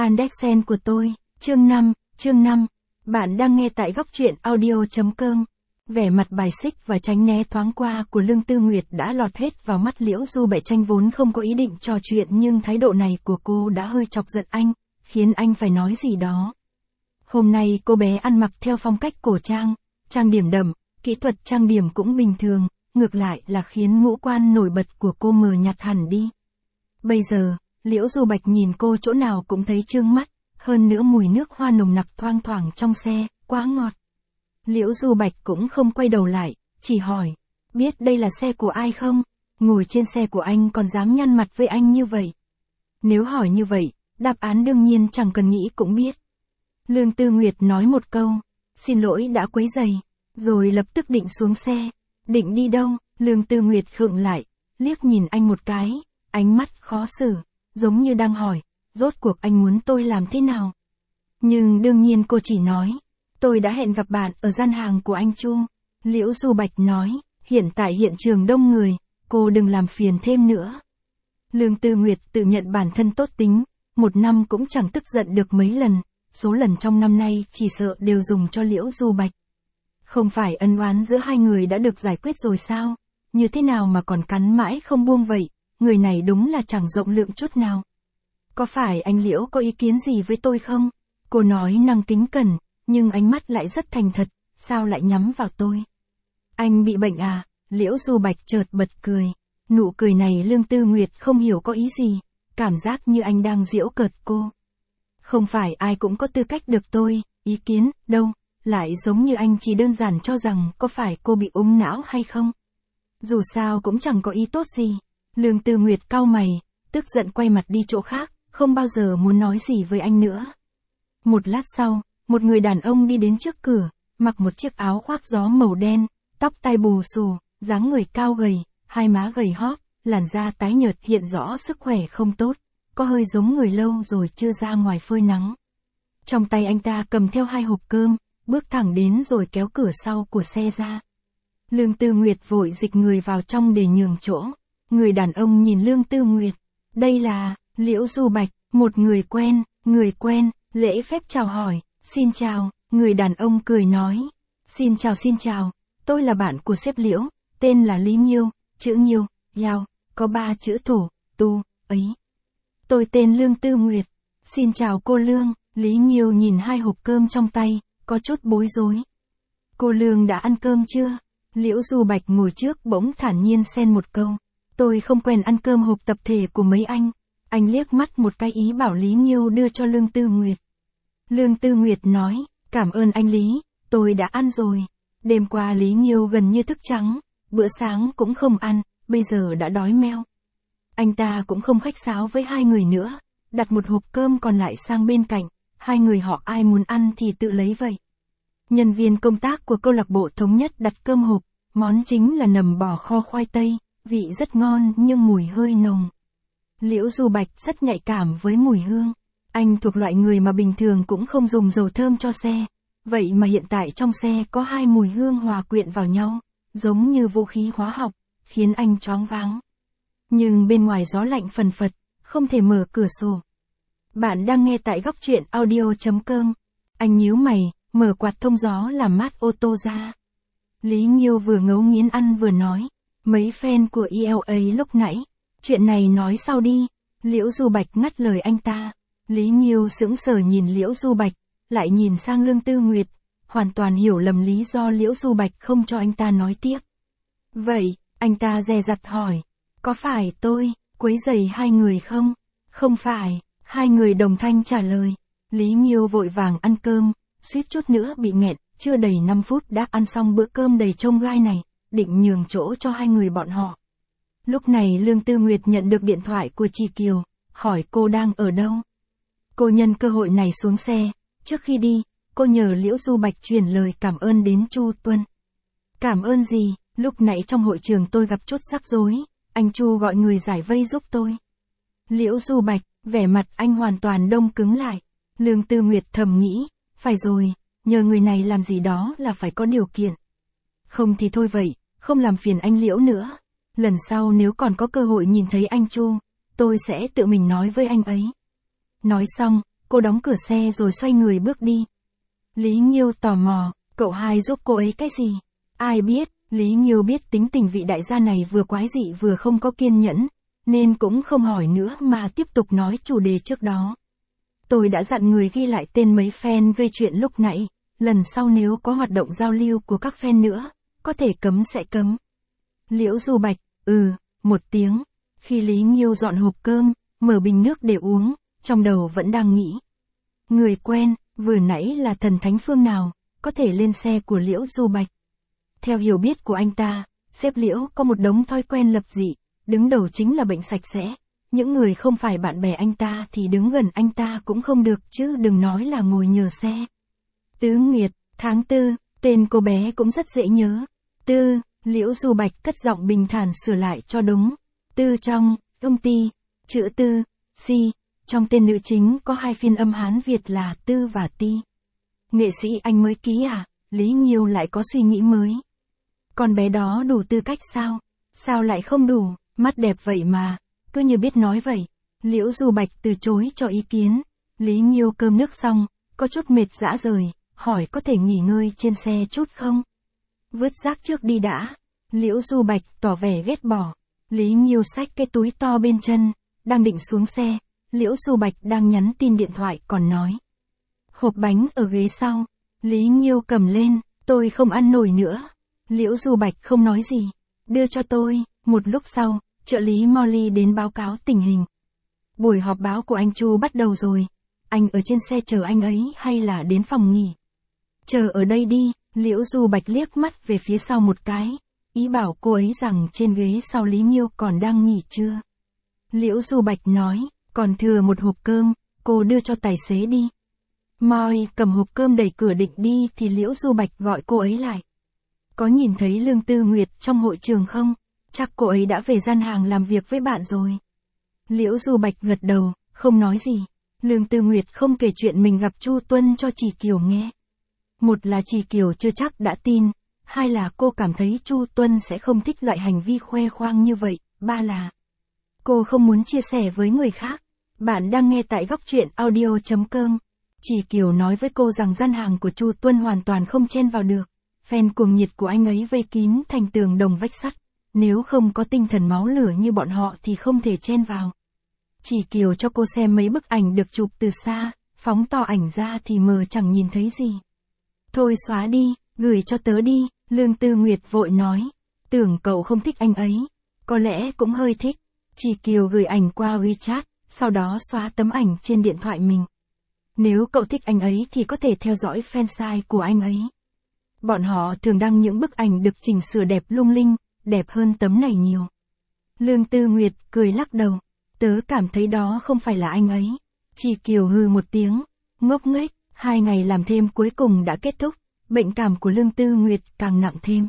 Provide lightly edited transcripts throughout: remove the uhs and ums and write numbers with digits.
Yandex.Sen của tôi, chương 5. Bạn đang nghe tại góc truyện audio.com. Vẻ mặt bài xích và tránh né thoáng qua của Lương Tư Nguyệt đã lọt hết vào mắt Liễu Du Bạch Tranh, vốn không có ý định trò chuyện, nhưng thái độ này của cô đã hơi chọc giận anh, khiến anh phải nói gì đó. Hôm nay cô bé ăn mặc theo phong cách cổ trang điểm đậm, kỹ thuật trang điểm cũng bình thường, ngược lại là khiến ngũ quan nổi bật của cô mờ nhạt hẳn đi. Bây giờ, Liễu Du Bạch nhìn cô chỗ nào cũng thấy chương mắt, hơn nữa mùi nước hoa nồng nặc thoang thoảng trong xe, quá ngọt. Liễu Du Bạch cũng không quay đầu lại, chỉ hỏi, biết đây là xe của ai không? Ngồi trên xe của anh còn dám nhăn mặt với anh như vậy? Nếu hỏi như vậy, đáp án đương nhiên chẳng cần nghĩ cũng biết. Lương Tư Nguyệt nói một câu, xin lỗi đã quấy rầy, rồi lập tức định xuống xe. Định đi đâu? Lương Tư Nguyệt khựng lại, liếc nhìn anh một cái, ánh mắt khó xử, giống như đang hỏi, rốt cuộc anh muốn tôi làm thế nào? Nhưng đương nhiên cô chỉ nói, tôi đã hẹn gặp bạn ở gian hàng của anh Chu. Liễu Du Bạch nói, hiện tại hiện trường đông người, cô đừng làm phiền thêm nữa. Lương Tư Nguyệt tự nhận bản thân tốt tính, một năm cũng chẳng tức giận được mấy lần, số lần trong năm nay chỉ sợ đều dùng cho Liễu Du Bạch. Không phải ân oán giữa hai người đã được giải quyết rồi sao? Như thế nào mà còn cắn mãi không buông vậy? Người này đúng là chẳng rộng lượng chút nào. Có phải anh Liễu có ý kiến gì với tôi không? Cô nói năng kính cẩn, nhưng ánh mắt lại rất thành thật, sao lại nhắm vào tôi? Anh bị bệnh à? Liễu Du Bạch chợt bật cười. Nụ cười này Lương Tư Nguyệt không hiểu có ý gì, cảm giác như anh đang giễu cợt cô. Không phải ai cũng có tư cách được tôi ý kiến đâu, lại giống như anh chỉ đơn giản cho rằng có phải cô bị ung não hay không. Dù sao cũng chẳng có ý tốt gì. Lương Tư Nguyệt cau mày, tức giận quay mặt đi chỗ khác, không bao giờ muốn nói gì với anh nữa. Một lát sau, một người đàn ông đi đến trước cửa, mặc một chiếc áo khoác gió màu đen, tóc tai bù xù, dáng người cao gầy, hai má gầy hóp, làn da tái nhợt hiện rõ sức khỏe không tốt, có hơi giống người lâu rồi chưa ra ngoài phơi nắng. Trong tay anh ta cầm theo hai hộp cơm, bước thẳng đến rồi kéo cửa sau của xe ra. Lương Tư Nguyệt vội dịch người vào trong để nhường chỗ. Người đàn ông nhìn Lương Tư Nguyệt. Đây là Liễu Du Bạch, một người quen, lễ phép chào hỏi, xin chào, người đàn ông cười nói. Xin chào, tôi là bạn của sếp Liễu, tên là Lý Nhiêu, chữ Nhiêu, Yao, có 3 chữ thổ, tu, ấy. Tôi tên Lương Tư Nguyệt, xin chào cô Lương. Lý Nhiêu nhìn hai hộp cơm trong tay, có chút bối rối. Cô Lương đã ăn cơm chưa? Liễu Du Bạch ngồi trước bỗng thản nhiên xen một câu. Tôi không quen ăn cơm hộp tập thể của mấy anh. Anh liếc mắt một cái ý bảo Lý Nhiêu đưa cho Lương Tư Nguyệt. Lương Tư Nguyệt nói, cảm ơn anh Lý, tôi đã ăn rồi. Đêm qua Lý Nhiêu gần như thức trắng, bữa sáng cũng không ăn, bây giờ đã đói meo. Anh ta cũng không khách sáo với hai người nữa, đặt một hộp cơm còn lại sang bên cạnh, hai người họ ai muốn ăn thì tự lấy vậy. Nhân viên công tác của câu lạc bộ thống nhất đặt cơm hộp, món chính là nầm bò kho khoai tây, vị rất ngon nhưng mùi hơi nồng. Liễu Du Bạch rất nhạy cảm với mùi hương. Anh thuộc loại người mà bình thường cũng không dùng dầu thơm cho xe. Vậy mà hiện tại trong xe có hai mùi hương hòa quyện vào nhau, giống như vũ khí hóa học, khiến anh choáng váng. Nhưng bên ngoài gió lạnh phần phật, không thể mở cửa sổ. Bạn đang nghe tại góc truyện audio.com. Anh nhíu mày, mở quạt thông gió làm mát ô tô ra. Lý Nhiêu vừa ngấu nghiến ăn vừa nói. Mấy fan của ELA lúc nãy. Chuyện này nói sau đi. Liễu Du Bạch ngắt lời anh ta. Lý Nhiêu sững sờ nhìn Liễu Du Bạch, lại nhìn sang Lương Tư Nguyệt, hoàn toàn hiểu lầm lý do Liễu Du Bạch không cho anh ta nói tiếp. Vậy, anh ta dè dặt hỏi, có phải tôi quấy rầy hai người không? Không phải, hai người đồng thanh trả lời. Lý Nhiêu vội vàng ăn cơm, suýt chút nữa bị nghẹn, chưa đầy 5 phút đã ăn xong bữa cơm đầy chông gai này, định nhường chỗ cho hai người bọn họ. Lúc này Lương Tư Nguyệt nhận được điện thoại của chị Kiều, hỏi cô đang ở đâu. Cô nhân cơ hội này xuống xe, trước khi đi, cô nhờ Liễu Du Bạch truyền lời cảm ơn đến Chu Tuân. Cảm ơn gì? Lúc nãy trong hội trường tôi gặp chút rắc rối, anh Chu gọi người giải vây giúp tôi. Liễu Du Bạch, vẻ mặt anh hoàn toàn đông cứng lại. Lương Tư Nguyệt thầm nghĩ, phải rồi, nhờ người này làm gì đó là phải có điều kiện. Không thì thôi vậy, không làm phiền anh Liễu nữa. Lần sau nếu còn có cơ hội nhìn thấy anh Chu, tôi sẽ tự mình nói với anh ấy. Nói xong, Cô đóng cửa xe rồi xoay người bước đi. Lý Nghiêu tò mò, cậu hai giúp cô ấy cái gì? Ai biết, Lý Nghiêu biết tính tình vị đại gia này vừa quái dị vừa không có kiên nhẫn, nên cũng không hỏi nữa mà tiếp tục nói chủ đề trước đó. Tôi đã dặn người ghi lại tên mấy fan gây chuyện lúc nãy, lần sau nếu có hoạt động giao lưu của các fan nữa, có thể cấm sẽ cấm. Liễu Du Bạch, một tiếng. Khi Lý Nghiêu dọn hộp cơm, mở bình nước để uống, trong đầu vẫn đang nghĩ. Người quen, vừa nãy là thần thánh phương nào, có thể lên xe của Liễu Du Bạch. Theo hiểu biết của anh ta, sếp Liễu có một đống thói quen lập dị, đứng đầu chính là bệnh sạch sẽ. Những người không phải bạn bè anh ta thì đứng gần anh ta cũng không được chứ đừng nói là ngồi nhờ xe. Tứ Nguyệt, tháng 4, tên cô bé cũng rất dễ nhớ. Tư, Liễu Du Bạch cất giọng bình thản sửa lại cho đúng. Tư trong, ti, chữ Tư, si, trong tên nữ chính có hai phiên âm Hán Việt là Tư và Ti. Nghệ sĩ anh mới ký à? Lý Nghiêu lại có suy nghĩ mới. Con bé đó đủ tư cách sao? Sao lại không đủ, mắt đẹp vậy mà, cứ như biết nói vậy. Liễu Du Bạch từ chối cho ý kiến. Lý Nghiêu cơm nước xong, có chút mệt dã rời, hỏi có thể nghỉ ngơi trên xe chút không? Vứt rác trước đi đã. Liễu Du Bạch tỏ vẻ ghét bỏ. Lý Nghiêu xách cái túi to bên chân, đang định xuống xe. Liễu Du Bạch đang nhắn tin điện thoại còn nói. Hộp bánh ở ghế sau. Lý Nghiêu cầm lên, tôi không ăn nổi nữa. Liễu Du Bạch không nói gì. Đưa cho tôi. Một lúc sau, trợ lý Molly đến báo cáo tình hình. Buổi họp báo của anh Chu bắt đầu rồi. Anh ở trên xe chờ anh ấy hay là đến phòng nghỉ? Chờ ở đây đi. Liễu Du Bạch liếc mắt về phía sau một cái. Ý bảo cô ấy rằng trên ghế sau Lý Nghiêu còn đang nghỉ trưa. Liễu Du Bạch nói, còn thừa một hộp cơm, cô đưa cho tài xế đi. Moi cầm hộp cơm đẩy cửa định đi thì Liễu Du Bạch gọi cô ấy lại. Có nhìn thấy Lương Tư Nguyệt trong hội trường không? Chắc cô ấy đã về gian hàng làm việc với bạn rồi. Liễu Du Bạch gật đầu, không nói gì. Lương Tư Nguyệt không kể chuyện mình gặp Chu Tuân cho Chỉ Kiều nghe. Một là Chỉ Kiều chưa chắc đã tin, hai là cô cảm thấy Chu Tuân sẽ không thích loại hành vi khoe khoang như vậy, ba là cô không muốn chia sẻ với người khác. Bạn đang nghe tại góc truyện audio.com. Chỉ Kiều nói với cô rằng gian hàng của Chu Tuân hoàn toàn không chen vào được. Fan cuồng nhiệt của anh ấy vây kín thành tường đồng vách sắt. Nếu không có tinh thần máu lửa như bọn họ thì không thể chen vào. Chỉ Kiều cho cô xem mấy bức ảnh được chụp từ xa, phóng to ảnh ra thì mờ chẳng nhìn thấy gì. Thôi xóa đi, gửi cho tớ đi, Lương Tư Nguyệt vội nói. Tưởng cậu không thích anh ấy. Có lẽ cũng hơi thích. Chỉ Kiều gửi ảnh qua WeChat, sau đó xóa tấm ảnh trên điện thoại mình. Nếu cậu thích anh ấy thì có thể theo dõi fansite của anh ấy. Bọn họ thường đăng những bức ảnh được chỉnh sửa đẹp lung linh, đẹp hơn tấm này nhiều. Lương Tư Nguyệt cười lắc đầu. Tớ cảm thấy đó không phải là anh ấy. Chỉ Kiều hừ một tiếng, ngốc nghếch. 2 ngày làm thêm cuối cùng đã kết thúc, bệnh cảm của Lương Tư Nguyệt càng nặng thêm.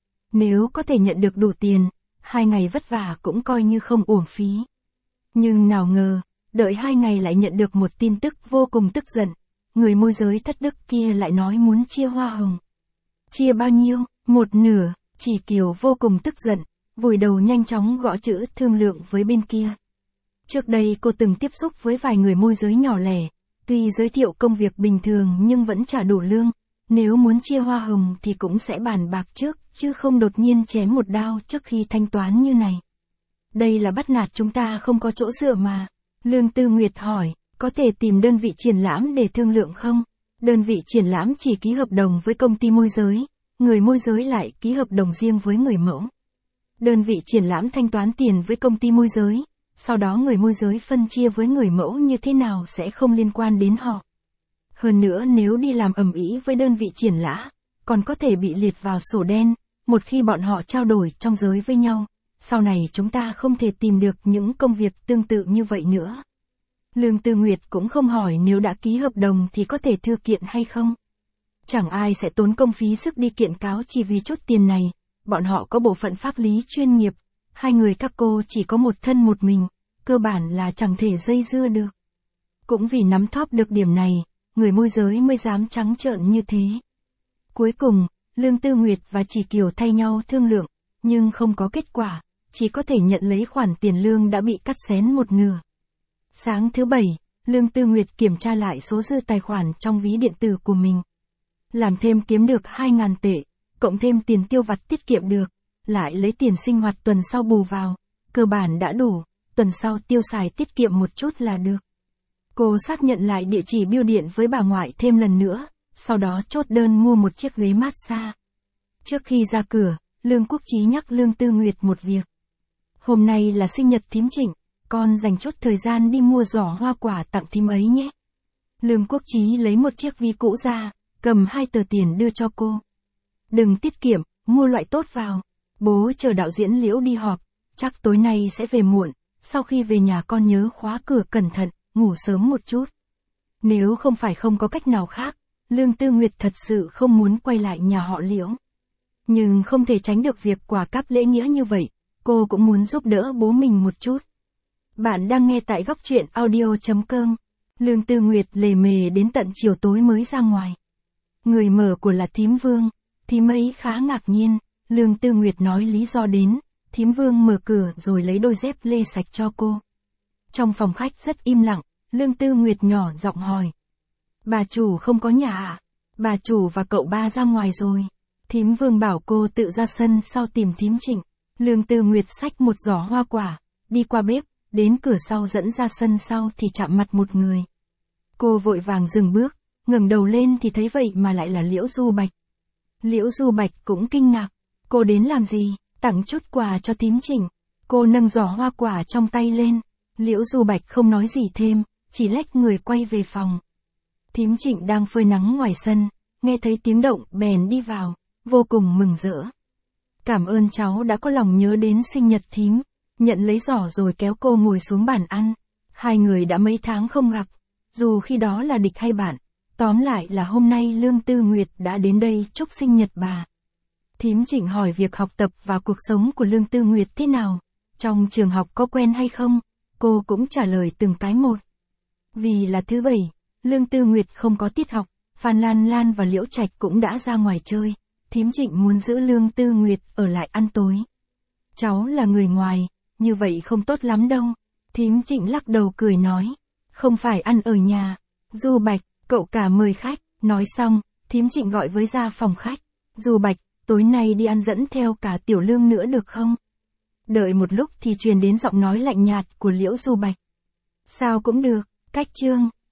Nếu có thể nhận được đủ tiền, 2 ngày vất vả cũng coi như không uổng phí. Nhưng nào ngờ, đợi 2 ngày lại nhận được một tin tức vô cùng tức giận. Người môi giới thất đức kia lại nói muốn chia hoa hồng. Chia bao nhiêu? 1/2, Chỉ Kiều vô cùng tức giận, vùi đầu nhanh chóng gõ chữ thương lượng với bên kia. Trước đây cô từng tiếp xúc với vài người môi giới nhỏ lẻ, tuy giới thiệu công việc bình thường nhưng vẫn trả đủ lương. Nếu muốn chia hoa hồng thì cũng sẽ bàn bạc trước, chứ không đột nhiên chém một đao trước khi thanh toán như này. Đây là bắt nạt chúng ta không có chỗ dựa mà. Lương Tư Nguyệt hỏi, có thể tìm đơn vị triển lãm để thương lượng không? Đơn vị triển lãm chỉ ký hợp đồng với công ty môi giới, người môi giới lại ký hợp đồng riêng với người mẫu. Đơn vị triển lãm thanh toán tiền với công ty môi giới, sau đó người môi giới phân chia với người mẫu như thế nào sẽ không liên quan đến họ. Hơn nữa nếu đi làm ầm ĩ với đơn vị triển lãm, còn có thể bị liệt vào sổ đen, một khi bọn họ trao đổi trong giới với nhau, sau này chúng ta không thể tìm được những công việc tương tự như vậy nữa. Lương Tư Nguyệt cũng không hỏi nếu đã ký hợp đồng thì có thể thư kiện hay không. Chẳng ai sẽ tốn công phí sức đi kiện cáo chỉ vì chút tiền này, bọn họ có bộ phận pháp lý chuyên nghiệp, 2 người các cô chỉ có một thân một mình, cơ bản là chẳng thể dây dưa được. Cũng vì nắm thóp được điểm này, người môi giới mới dám trắng trợn như thế. Cuối cùng, Lương Tư Nguyệt và Chỉ Kiều thay nhau thương lượng, nhưng không có kết quả, chỉ có thể nhận lấy khoản tiền lương đã bị cắt xén 1/2. Sáng thứ Bảy, Lương Tư Nguyệt kiểm tra lại số dư tài khoản trong ví điện tử của mình. Làm thêm kiếm được 2.000 tệ, cộng thêm tiền tiêu vặt tiết kiệm được, lại lấy tiền sinh hoạt tuần sau bù vào, cơ bản đã đủ, tuần sau tiêu xài tiết kiệm một chút là được. Cô xác nhận lại địa chỉ bưu điện với bà ngoại thêm lần nữa, sau đó chốt đơn mua một chiếc ghế massage. Trước khi ra cửa, Lương Quốc Chí nhắc Lương Tư Nguyệt một việc. Hôm nay là sinh nhật thím Trịnh, con dành chút thời gian đi mua giỏ hoa quả tặng thím ấy nhé. Lương Quốc Chí lấy một chiếc ví cũ ra, cầm 2 tờ tiền đưa cho cô. Đừng tiết kiệm, mua loại tốt vào. Bố chờ đạo diễn Liễu đi họp, chắc tối nay sẽ về muộn, sau khi về nhà con nhớ khóa cửa cẩn thận, ngủ sớm một chút. Nếu không phải không có cách nào khác, Lương Tư Nguyệt thật sự không muốn quay lại nhà họ Liễu. Nhưng không thể tránh được việc quả cáp lễ nghĩa như vậy, cô cũng muốn giúp đỡ bố mình một chút. Bạn đang nghe tại góc truyện audio.com. Lương Tư Nguyệt lề mề đến tận chiều tối mới ra ngoài. Người mở của là thím Vương, thím ấy khá ngạc nhiên, Lương Tư Nguyệt nói lý do đến, thím Vương mở cửa rồi lấy đôi dép lê sạch cho cô. Trong phòng khách rất im lặng, Lương Tư Nguyệt nhỏ giọng hỏi. Bà chủ không có nhà à? Bà chủ và cậu ba ra ngoài rồi. Thím Vương bảo cô tự ra sân sau tìm thím Trịnh. Lương Tư Nguyệt xách một giỏ hoa quả, đi qua bếp, đến cửa sau dẫn ra sân sau thì chạm mặt một người. Cô vội vàng dừng bước, ngẩng đầu lên thì thấy vậy mà lại là Liễu Du Bạch. Liễu Du Bạch cũng kinh ngạc. Cô đến làm gì? Tặng chút quà cho thím Trịnh. Cô nâng giỏ hoa quả trong tay lên. Liễu Du Bạch không nói gì thêm, chỉ lách người quay về phòng. Thím Trịnh đang phơi nắng ngoài sân, nghe thấy tiếng động bèn đi vào, vô cùng mừng rỡ. Cảm ơn cháu đã có lòng nhớ đến sinh nhật thím, nhận lấy giỏ rồi kéo cô ngồi xuống bàn ăn. Hai người đã mấy tháng không gặp, dù khi đó là địch hay bạn, tóm lại là hôm nay Lương Tư Nguyệt đã đến đây chúc sinh nhật bà. Thím Trịnh hỏi việc học tập và cuộc sống của Lương Tư Nguyệt thế nào, trong trường học có quen hay không, cô cũng trả lời từng cái một. Vì là thứ Bảy, Lương Tư Nguyệt không có tiết học, Phan Lan Lan và Liễu Trạch cũng đã ra ngoài chơi, thím Trịnh muốn giữ Lương Tư Nguyệt ở lại ăn tối. Cháu là người ngoài, như vậy không tốt lắm đâu. Thím Trịnh lắc đầu cười nói, không phải ăn ở nhà. Du Bạch, cậu cả mời khách. Nói xong, thím Trịnh gọi với ra phòng khách. Du Bạch, tối nay đi ăn dẫn theo cả Tiểu Lương nữa được không? Đợi một lúc thì truyền đến giọng nói lạnh nhạt của Liễu Du Bạch. Sao cũng được, cách chương.